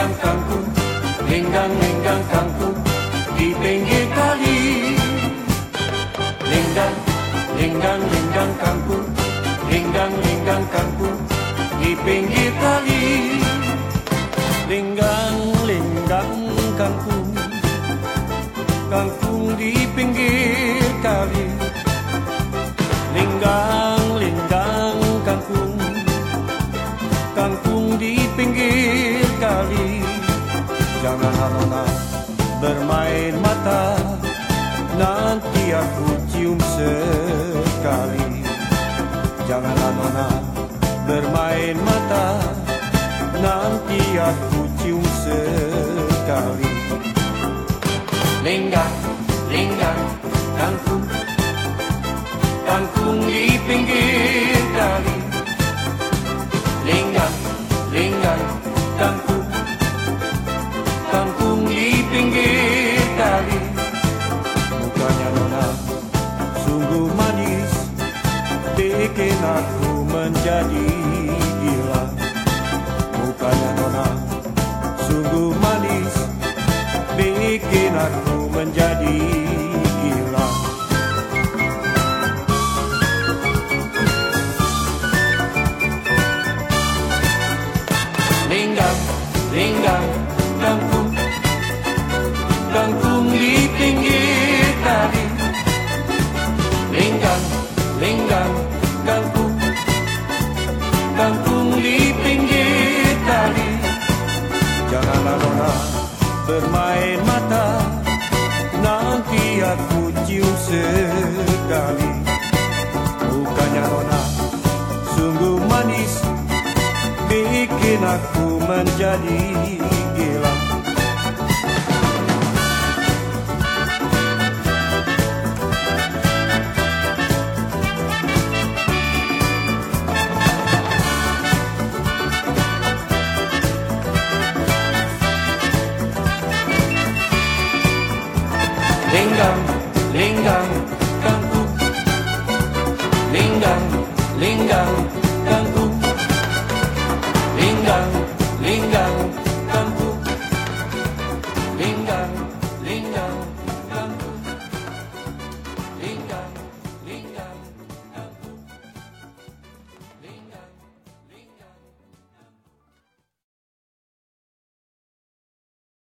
linggang kangkung, linggang kangkung di pinggir kali. Linggang kangkung, linggang kangkung di pinggir kali. Linggang kangkung, kangkung di pinggir kali. Linggang kangkung, kangkung di pinggir kali. Janganlah nona bermain mata, nanti aku cium sekali. Janganlah nona bermain mata, nanti aku cium sekali. Linggang kangkung, kangkung di pinggir kali. Linggang kangkung, kangkung di pinggir kali. Mukanya nona sungguh manis, bikin aku menjadi gila. Mukanya nona sungguh manis, bikin aku menjadi gila. Linggang kangkung, kangkung di pinggir kali. Linggang kangkung, kangkung di pinggir kali. Janganlah nona bermain mata, nanti aku cium sekali. Mukanya nona sungguh manis, bikin aku menjadi gila. Linggang kangkung, linggang kangkung, linggang kangkung, linggang